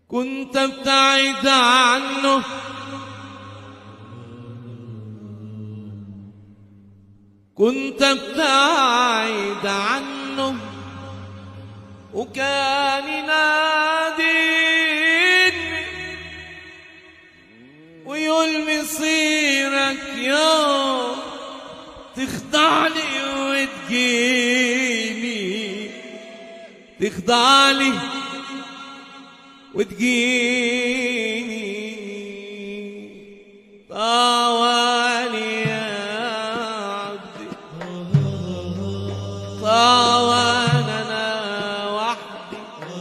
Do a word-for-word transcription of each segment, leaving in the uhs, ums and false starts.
كنت ابتعد عنه كنت ابتعد عنه وكان يناديني ويقول مصيرك يوم تخضعني وتجيني تخضعني وتجيني طوالي يا عبدي طوال انا وحدي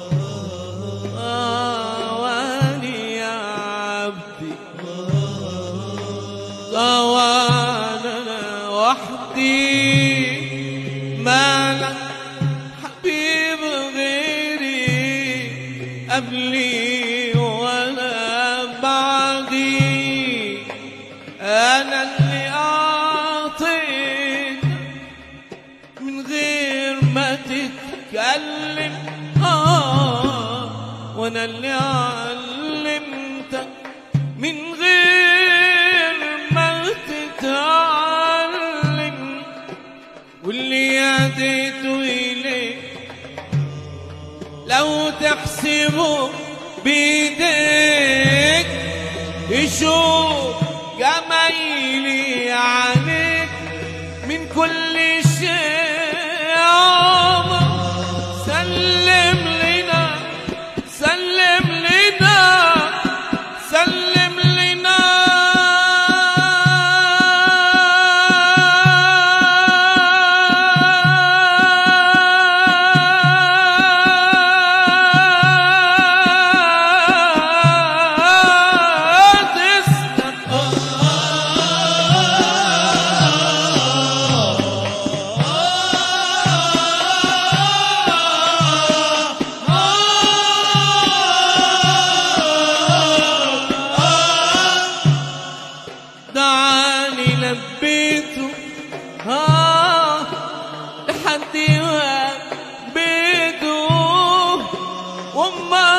طوالي يا عبدي طوال انا وحدي مالك حبيب غيري قبلي ولا بعدي أنا اللي أعطيت من غير ما تتكلم آه وأنا اللي علمتك من غير ما تتعلم واللي هديته إليك لو تحسبه بيديك يشوف جمايلي عليك من كل شيء عمر سلم لنا سلم لنا سلم لنا دعاني لبيته ها لحد بيته وما